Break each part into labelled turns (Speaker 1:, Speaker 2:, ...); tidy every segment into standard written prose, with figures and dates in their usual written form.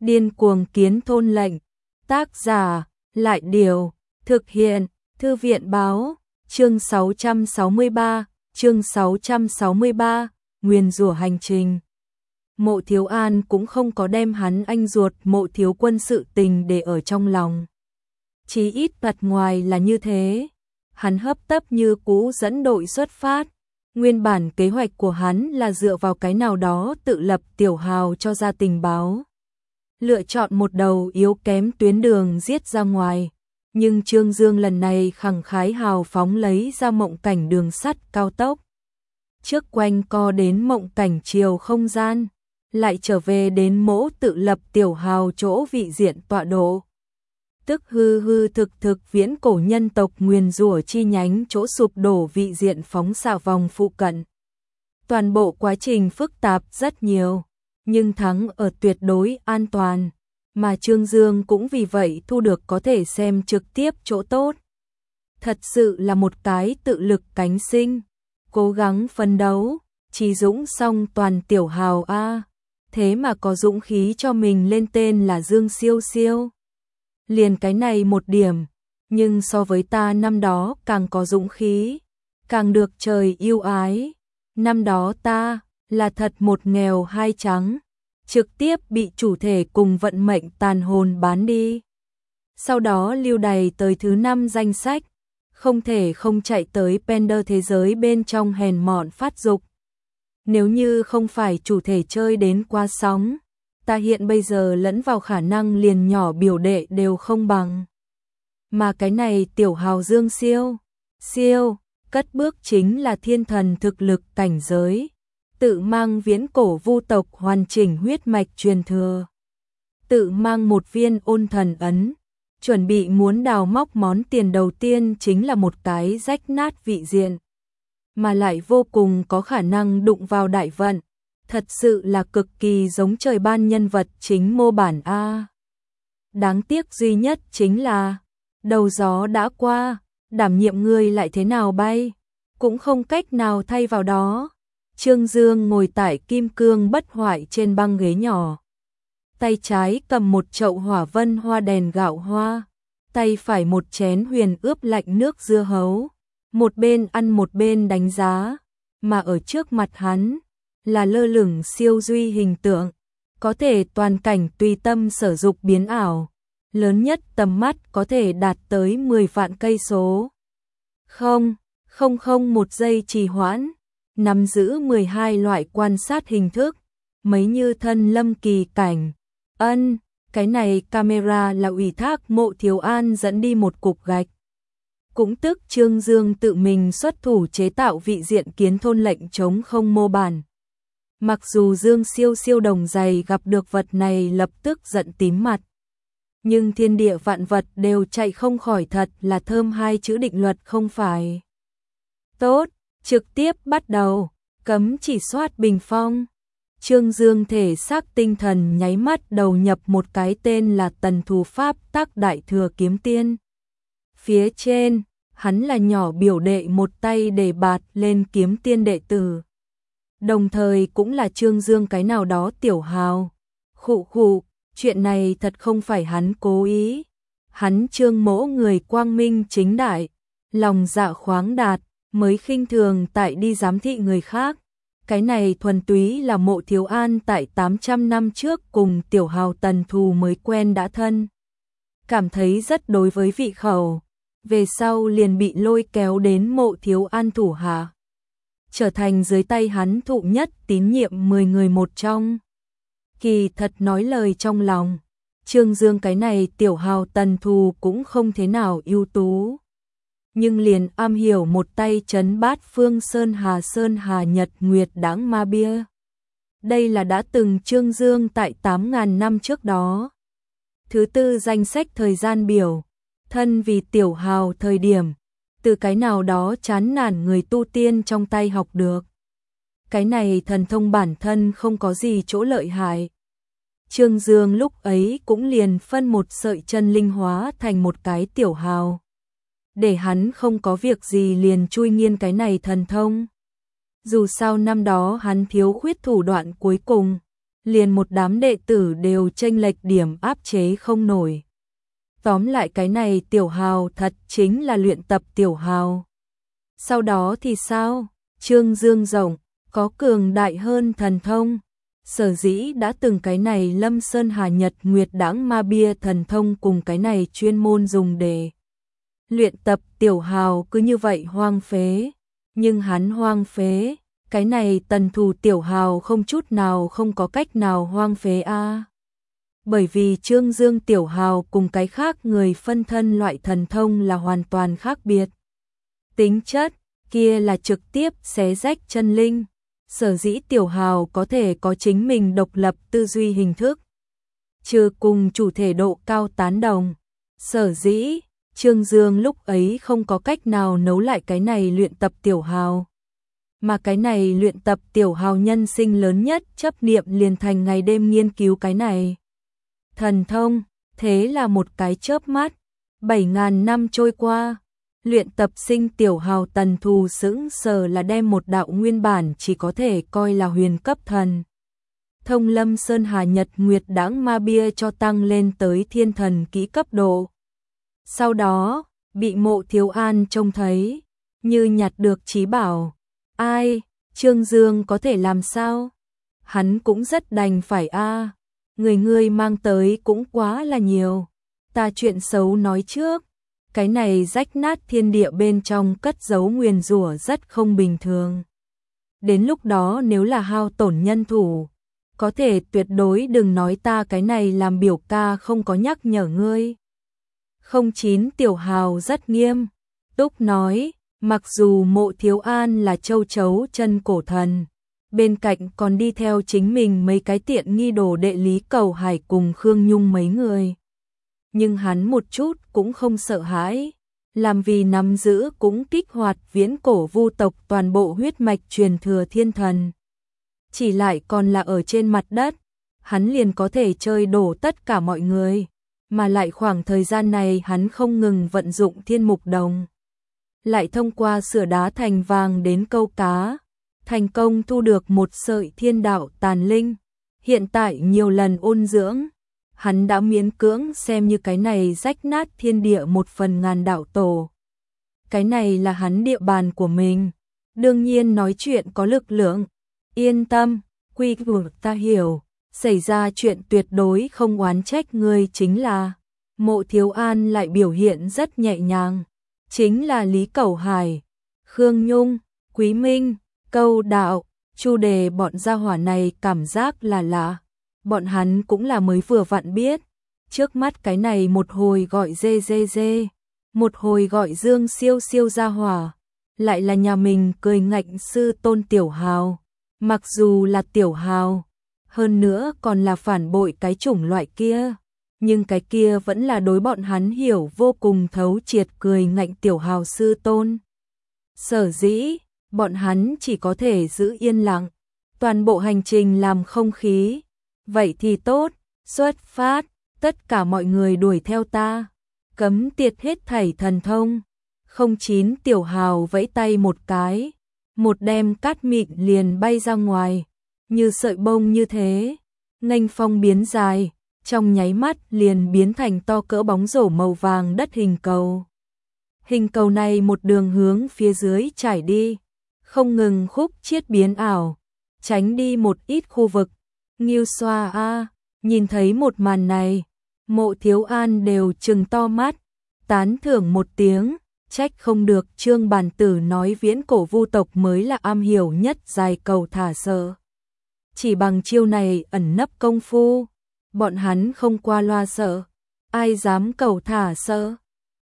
Speaker 1: Điên cuồng kiến thôn lệnh. Tác giả, Lại Điều. Thực hiện, Thư viện Báo. Chương 663, Nguyền rủa hành trình. Mộ Thiếu An cũng không có đem hắn anh ruột Mộ Thiếu Quân sự tình để ở trong lòng. Chí ít mặt ngoài là như thế. Hắn hấp tấp như cũ dẫn đội xuất phát. Nguyên bản kế hoạch của hắn là dựa vào cái nào đó tự lập tiểu hào cho ra tình báo. Lựa chọn một đầu yếu kém tuyến đường giết ra ngoài. Nhưng Trương Dương lần này khẳng khái hào phóng lấy ra mộng cảnh đường sắt cao tốc. Trước quanh co đến mộng cảnh chiều không gian, lại trở về đến mỗ tự lập tiểu hào chỗ vị diện tọa độ. Tức hư hư thực viễn cổ nhân tộc nguyền rủa chi nhánh chỗ sụp đổ vị diện phóng xạ vòng phụ cận. Toàn bộ quá trình phức tạp rất nhiều, nhưng thắng ở tuyệt đối an toàn, mà Trương Dương cũng vì vậy thu được có thể xem trực tiếp chỗ tốt. Thật sự là một cái tự lực cánh sinh, cố gắng phấn đấu, trí dũng song toàn tiểu hào a, thế mà có dũng khí cho mình lên tên là Dương Siêu Siêu. Liền cái này một điểm, nhưng so với ta năm đó càng có dũng khí, càng được trời yêu ái. Năm đó ta là thật một nghèo hai trắng, trực tiếp bị chủ thể cùng vận mệnh tàn hồn bán đi. Sau đó lưu đày tới thứ 5 danh sách, không thể không chạy tới Pender thế giới bên trong hèn mọn phát dục. Nếu như không phải chủ thể chơi đến quá sóng, ta hiện bây giờ lẫn vào khả năng liền nhỏ biểu đệ đều không bằng. Mà cái này tiểu hào Dương Siêu, cất bước chính là thiên thần thực lực cảnh giới, tự mang viễn cổ vu tộc hoàn chỉnh huyết mạch truyền thừa, tự mang một viên ôn thần ấn, chuẩn bị muốn đào móc món tiền đầu tiên chính là một cái rách nát vị diện, mà lại vô cùng có khả năng đụng vào đại vận. Thật sự là cực kỳ giống trời ban nhân vật chính mô bản A. Đáng tiếc duy nhất chính là đầu gió đã qua, đảm nhiệm ngươi lại thế nào bay, cũng không cách nào thay vào đó. Trương Dương ngồi tại kim cương bất hoại trên băng ghế nhỏ, tay trái cầm một chậu hỏa vân hoa đèn gạo hoa, tay phải một chén huyền ướp lạnh nước dưa hấu, một bên ăn một bên đánh giá, mà ở trước mặt hắn là lơ lửng siêu duy hình tượng, có thể toàn cảnh tùy tâm sở dục biến ảo, lớn nhất tầm mắt có thể đạt tới 10 vạn cây số. Không một giây trì hoãn, nắm giữ 12 loại quan sát hình thức, mấy như thân lâm kỳ cảnh. Cái này camera là ủy thác Mộ Thiếu An dẫn đi một cục gạch. Cũng tức Trương Dương tự mình xuất thủ chế tạo vị diện kiến thôn lệnh chống không mô bản. Mặc dù Dương Siêu đồng dày gặp được vật này lập tức giận tím mặt, nhưng thiên địa vạn vật đều chạy không khỏi, thật là thơm hai chữ định luật không phải. Tốt, trực tiếp bắt đầu, cấm chỉ soát bình phong. Trương Dương thể xác tinh thần nháy mắt đầu nhập một cái tên là Tần Thù Pháp Tác Đại Thừa Kiếm Tiên. Phía trên, hắn là nhỏ biểu đệ một tay để bạt lên kiếm tiên đệ tử. Đồng thời cũng là Trương Dương cái nào đó tiểu hào. Khụ, chuyện này thật không phải hắn cố ý. Hắn Trương mỗ người quang minh chính đại, lòng dạ khoáng đạt, mới khinh thường tại đi giám thị người khác. Cái này thuần túy là Mộ Thiếu An tại 800 năm trước cùng tiểu hào Tần Thù mới quen đã thân. Cảm thấy rất đối với vị khẩu, về sau liền bị lôi kéo đến Mộ Thiếu An thủ hạ, trở thành dưới tay hắn thụ nhất tín nhiệm 10 người một trong. Kỳ thật nói lời trong lòng, Trương Dương cái này tiểu hào Tần Thù cũng không thế nào ưu tú, nhưng liền am hiểu một tay trấn bát phương Sơn Hà Nhật Nguyệt Đãng Ma Bia. Đây là đã từng Trương Dương tại 8.000 năm trước đó. Thứ tư danh sách thời gian biểu, thân vì tiểu hào thời điểm, từ cái nào đó chán nản người tu tiên trong tay học được. Cái này thần thông bản thân không có gì chỗ lợi hại. Trương Dương lúc ấy cũng liền phân một sợi chân linh hóa thành một cái tiểu hào, để hắn không có việc gì liền chui nghiên cái này thần thông. Dù sao năm đó hắn thiếu khuyết thủ đoạn cuối cùng, liền một đám đệ tử đều chênh lệch điểm áp chế không nổi. Tóm lại cái này Tiểu Hào thật chính là luyện tập Tiểu Hào. Sau đó thì sao? Trương Dương rộng, có cường đại hơn thần thông. Sở dĩ đã từng cái này Lâm Sơn Hà Nhật Nguyệt Đãng Ma Bia thần thông cùng cái này chuyên môn dùng để luyện tập Tiểu Hào cứ như vậy hoang phế. Nhưng hắn hoang phế, cái này tần thù Tiểu Hào không chút nào không có cách nào hoang phế a. Bởi vì Trương Dương Tiểu Hào cùng cái khác người phân thân loại thần thông là hoàn toàn khác biệt. Tính chất, kia là trực tiếp xé rách chân linh. Sở dĩ Tiểu Hào có thể có chính mình độc lập tư duy hình thức. Trừ cùng chủ thể độ cao tán đồng. Sở dĩ, Trương Dương lúc ấy không có cách nào nấu lại cái này luyện tập Tiểu Hào. Mà cái này luyện tập Tiểu Hào nhân sinh lớn nhất chấp niệm liền thành ngày đêm nghiên cứu cái này thần thông. Thế là một cái chớp mắt, 7.000 năm trôi qua, luyện tập sinh Tiểu Hào tần thù sững sờ là đem một đạo nguyên bản chỉ có thể coi là huyền cấp thần thông Lâm Sơn Hà Nhật Nguyệt Đãng Ma Bia cho tăng lên tới thiên thần kỹ cấp độ. Sau đó, bị Mộ Thiếu An trông thấy, như nhặt được trí bảo. Ai, Trương Dương có thể làm sao? Hắn cũng rất đành phải a. Người ngươi mang tới cũng quá là nhiều. Ta chuyện xấu nói trước, cái này rách nát thiên địa bên trong cất giấu nguyền rủa rất không bình thường. Đến lúc đó nếu là hao tổn nhân thủ, có thể tuyệt đối đừng nói ta cái này làm biểu ca không có nhắc nhở ngươi. 09 Tiểu Hào rất nghiêm túc nói, mặc dù Mộ Thiếu An là châu chấu chân cổ thần, bên cạnh còn đi theo chính mình mấy cái tiện nghi đồ đệ Lý Cầu Hải cùng Khương Nhung mấy người. Nhưng hắn một chút cũng không sợ hãi, làm vì nắm giữ cũng kích hoạt viễn cổ vu tộc toàn bộ huyết mạch truyền thừa thiên thần. Chỉ lại còn là ở trên mặt đất, hắn liền có thể chơi đổ tất cả mọi người, mà lại khoảng thời gian này hắn không ngừng vận dụng thiên mục đồng. Lại thông qua sửa đá thành vàng đến câu cá, thành công thu được một sợi thiên đạo tàn linh, hiện tại nhiều lần ôn dưỡng. Hắn đã miễn cưỡng xem như cái này rách nát thiên địa một phần ngàn đạo tổ. Cái này là hắn địa bàn của mình, đương nhiên nói chuyện có lực lượng. Yên tâm, quy củ ta hiểu, xảy ra chuyện tuyệt đối không oán trách ngươi chính là. Mộ Thiếu An lại biểu hiện rất nhẹ nhàng, chính là Lý Cẩu Hải, Khương Nhung, Quý Minh, Câu Đạo, Chu Đề bọn gia hỏa này cảm giác là lạ. Bọn hắn cũng là mới vừa vặn biết, trước mắt cái này một hồi gọi dê dê dê, một hồi gọi Dương siêu siêu gia hỏa, lại là nhà mình cười ngạnh sư tôn Tiểu Hào. Mặc dù là Tiểu Hào, hơn nữa còn là phản bội cái chủng loại kia, nhưng cái kia vẫn là đối bọn hắn hiểu vô cùng thấu triệt cười ngạnh Tiểu Hào sư tôn. Sở dĩ, bọn hắn chỉ có thể giữ yên lặng, toàn bộ hành trình làm không khí. Vậy thì tốt, xuất phát, tất cả mọi người đuổi theo ta, cấm tiệt hết thảy thần thông. 09 Tiểu Hào vẫy tay một cái, một đem cát mịn liền bay ra ngoài, như sợi bông như thế, nghênh phong biến dài, trong nháy mắt liền biến thành to cỡ bóng rổ màu vàng đất hình cầu. Hình cầu này một đường hướng phía dưới trải đi, không ngừng khúc chiết biến ảo, tránh đi một ít khu vực. Nghiêu xoa a, nhìn thấy một màn này, Mộ Thiếu An đều trừng to mắt, tán thưởng một tiếng, trách không được Trương Bản Tử nói viễn cổ vu tộc mới là am hiểu nhất dài cầu thả sợ. Chỉ bằng chiêu này ẩn nấp công phu, bọn hắn không qua loa sợ, ai dám cầu thả sợ.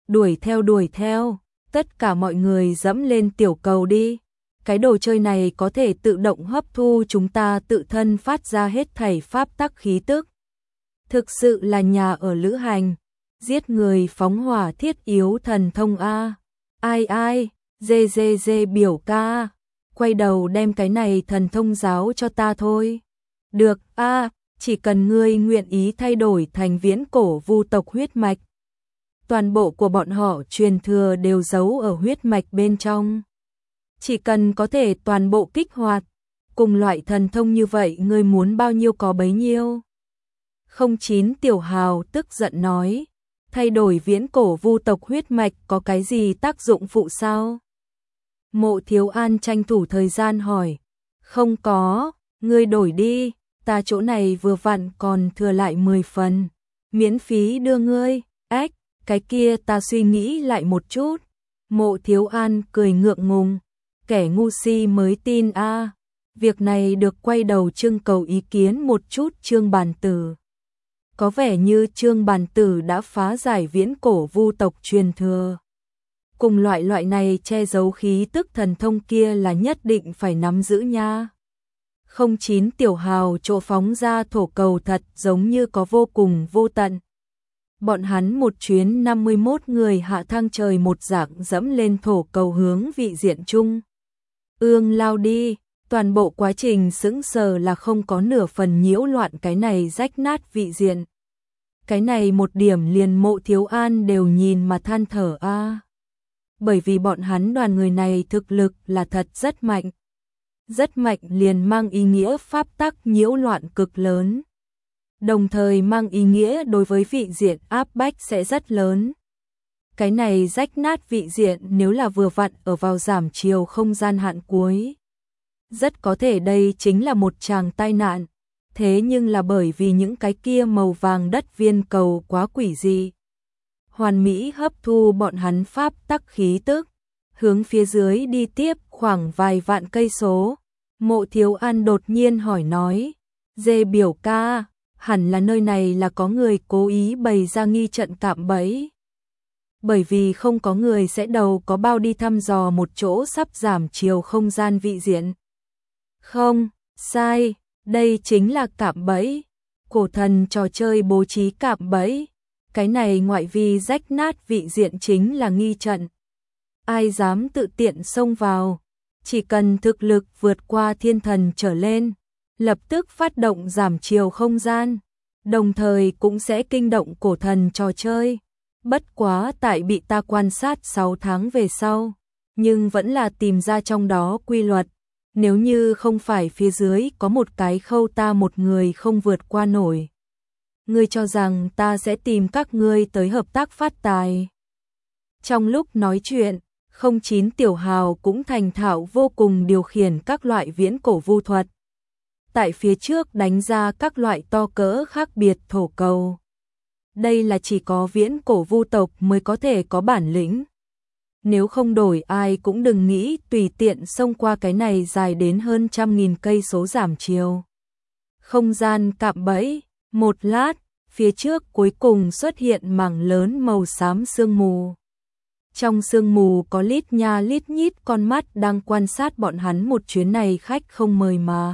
Speaker 1: Đuổi theo, tất cả mọi người dẫm lên tiểu cầu đi. Cái đồ chơi này có thể tự động hấp thu chúng ta tự thân phát ra hết thảy pháp tắc khí tức. Thực sự là nhà ở lữ hành, giết người phóng hỏa thiết yếu thần thông a. Ai, dê biểu ca, quay đầu đem cái này thần thông giáo cho ta thôi. Được a, chỉ cần ngươi nguyện ý thay đổi thành viễn cổ vu tộc huyết mạch. Toàn bộ của bọn họ truyền thừa đều giấu ở huyết mạch bên trong. Chỉ cần có thể toàn bộ kích hoạt, Cùng loại thần thông như vậy ngươi muốn bao nhiêu có bấy nhiêu. 09 Tiểu Hào tức giận nói, thay đổi viễn cổ vu tộc huyết mạch có cái gì tác dụng phụ sao? Mộ Thiếu An tranh thủ thời gian hỏi, không có, ngươi đổi đi, ta chỗ này vừa vặn còn thừa lại 10 phần, miễn phí đưa ngươi. Ếch, cái kia ta suy nghĩ lại một chút. Mộ Thiếu An cười ngượng ngùng, kẻ ngu si mới tin a. Việc này được quay đầu trưng cầu ý kiến một chút Trương Bàn Tử. Có vẻ như Trương Bàn Tử đã phá giải viễn cổ vu tộc truyền thừa. Cùng loại này che giấu khí tức thần thông kia là nhất định phải nắm giữ nha. 09 Tiểu Hào chỗ phóng ra thổ cầu thật giống như có vô cùng vô tận. Bọn hắn một chuyến 51 người hạ thang trời một dạng dẫm lên thổ cầu hướng vị diện chung. Lao đi, toàn bộ quá trình sững sờ là không có nửa phần nhiễu loạn cái này rách nát vị diện. Cái này một điểm liền Mộ Thiếu An đều nhìn mà than thở a. Bởi vì bọn hắn đoàn người này thực lực là thật rất mạnh. Rất mạnh liền mang ý nghĩa pháp tắc nhiễu loạn cực lớn. Đồng thời mang ý nghĩa đối với vị diện áp bách sẽ rất lớn. Cái này rách nát vị diện nếu là vừa vặn ở vào giảm chiều không gian hạn cuối. Rất có thể đây chính là một tràng tai nạn. Thế nhưng là bởi vì những cái kia màu vàng đất viên cầu quá quỷ dị. Hoàn mỹ hấp thu bọn hắn pháp tắc khí tức. Hướng phía dưới đi tiếp khoảng vài vạn cây số. Mộ Thiếu An đột nhiên hỏi nói. Dê biểu ca, hẳn là nơi này là có người cố ý bày ra nghi trận cạm bẫy. Bởi vì không có người sẽ đầu có bao đi thăm dò một chỗ sắp giảm chiều không gian vị diện. Không, sai, đây chính là cạm bẫy. Cổ thần trò chơi bố trí cạm bẫy. Cái này ngoại vi rách nát vị diện chính là nghi trận. Ai dám tự tiện xông vào, chỉ cần thực lực vượt qua thiên thần trở lên, lập tức phát động giảm chiều không gian, đồng thời cũng sẽ kinh động cổ thần trò chơi. Bất quá tại bị ta quan sát 6 tháng về sau, nhưng vẫn là tìm ra trong đó quy luật. Nếu như không phải phía dưới có một cái khâu ta một người không vượt qua nổi. Ngươi cho rằng ta sẽ tìm các ngươi tới hợp tác phát tài. Trong lúc nói chuyện, 09 Tiểu Hào cũng thành thạo vô cùng điều khiển các loại viễn cổ vu thuật. Tại phía trước đánh ra các loại to cỡ khác biệt thổ cầu. Đây là chỉ có viễn cổ vu tộc mới có thể có bản lĩnh. Nếu không đổi ai cũng đừng nghĩ tùy tiện xông qua cái này dài đến hơn 100.000 cây số giảm chiều. Không gian cạm bẫy, một lát, phía trước cuối cùng xuất hiện mảng lớn màu xám sương mù. Trong sương mù có lít nha lít nhít con mắt đang quan sát bọn hắn một chuyến này khách không mời mà.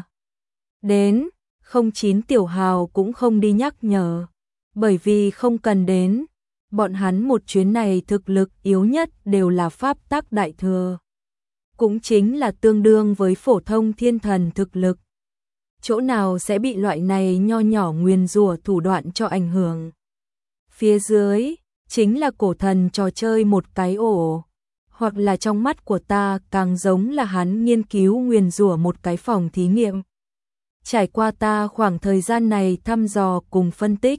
Speaker 1: Đến, 09 Tiểu Hào cũng không đi nhắc nhở, bởi vì không cần đến. Bọn hắn một chuyến này thực lực yếu nhất đều là pháp tắc đại thừa. Cũng chính là tương đương với phổ thông thiên thần thực lực. Chỗ nào sẽ bị loại này nho nhỏ nguyền rủa thủ đoạn cho ảnh hưởng. Phía dưới, chính là cổ thần trò chơi một cái ổ. Hoặc là trong mắt của ta càng giống là hắn nghiên cứu nguyền rủa một cái phòng thí nghiệm. Trải qua ta khoảng thời gian này thăm dò cùng phân tích.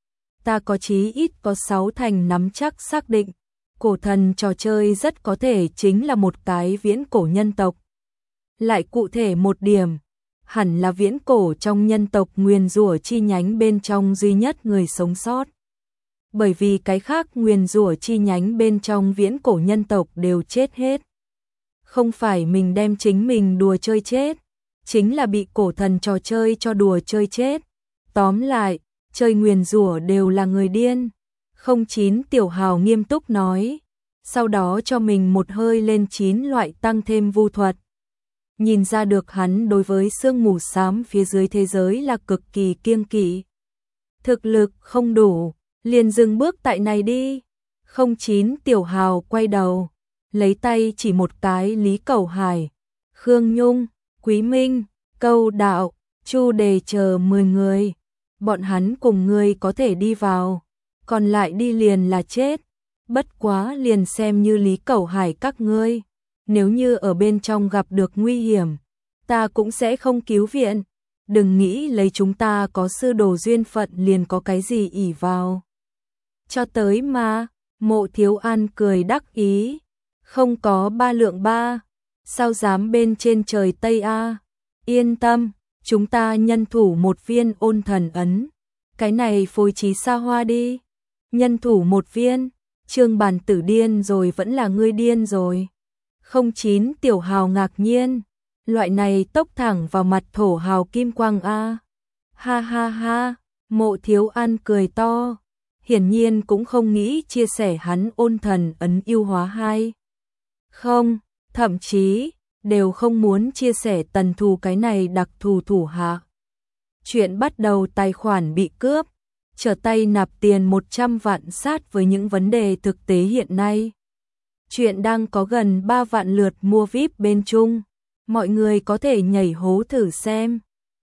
Speaker 1: Ta có chí ít có 6 thành nắm chắc xác định, cổ thần trò chơi rất có thể chính là một cái viễn cổ nhân tộc. Lại cụ thể một điểm, hẳn là viễn cổ trong nhân tộc nguyền rủa chi nhánh bên trong duy nhất người sống sót. Bởi vì cái khác nguyền rủa chi nhánh bên trong viễn cổ nhân tộc đều chết hết. Không phải mình đem chính mình đùa chơi chết, chính là bị cổ thần trò chơi cho đùa chơi chết. Tóm lại, chơi nguyền rủa đều là người điên. 09 Tiểu Hào nghiêm túc nói, sau đó cho mình một hơi lên 9 loại tăng thêm vu thuật. Nhìn ra được hắn đối với sương mù xám phía dưới thế giới là cực kỳ kiêng kỵ. Thực lực không đủ, liền dừng bước tại này đi. 09 Tiểu Hào quay đầu, lấy tay chỉ một cái Lý Cầu Hải, Khương Nhung, Quý Minh, Câu Đạo, Chu Đề chờ 10 người. Bọn hắn cùng ngươi có thể đi vào, còn lại đi liền là chết. Bất quá liền xem như Lý Cầu Hải các ngươi, nếu như ở bên trong gặp được nguy hiểm, ta cũng sẽ không cứu viện. Đừng nghĩ lấy chúng ta có sư đồ duyên phận liền có cái gì ỷ vào. Cho tới mà, Mộ Thiếu An cười đắc ý. Không có 3 lượng 3, sao dám bên trên trời Tây a? Yên tâm, chúng ta nhân thủ 1 viên ôn thần ấn. Cái này phối trí xa hoa đi. Nhân thủ 1 viên, Trương Bàn Tử điên rồi vẫn là ngươi điên rồi. 09 Tiểu Hào ngạc nhiên, loại này tốc thẳng vào mặt thổ hào kim quang a. Ha ha ha, Mộ Thiếu An cười to, hiển nhiên cũng không nghĩ chia sẻ hắn ôn thần ấn yêu hóa 2. Không, thậm chí đều không muốn chia sẻ Tần Thù cái này đặc thù thủ hạ. Chuyện bắt đầu tài khoản bị cướp, trở tay nạp tiền 100 vạn sát với những vấn đề thực tế hiện nay. Chuyện đang có gần 3 vạn lượt mua VIP bên Trung, mọi người có thể nhảy hố thử xem.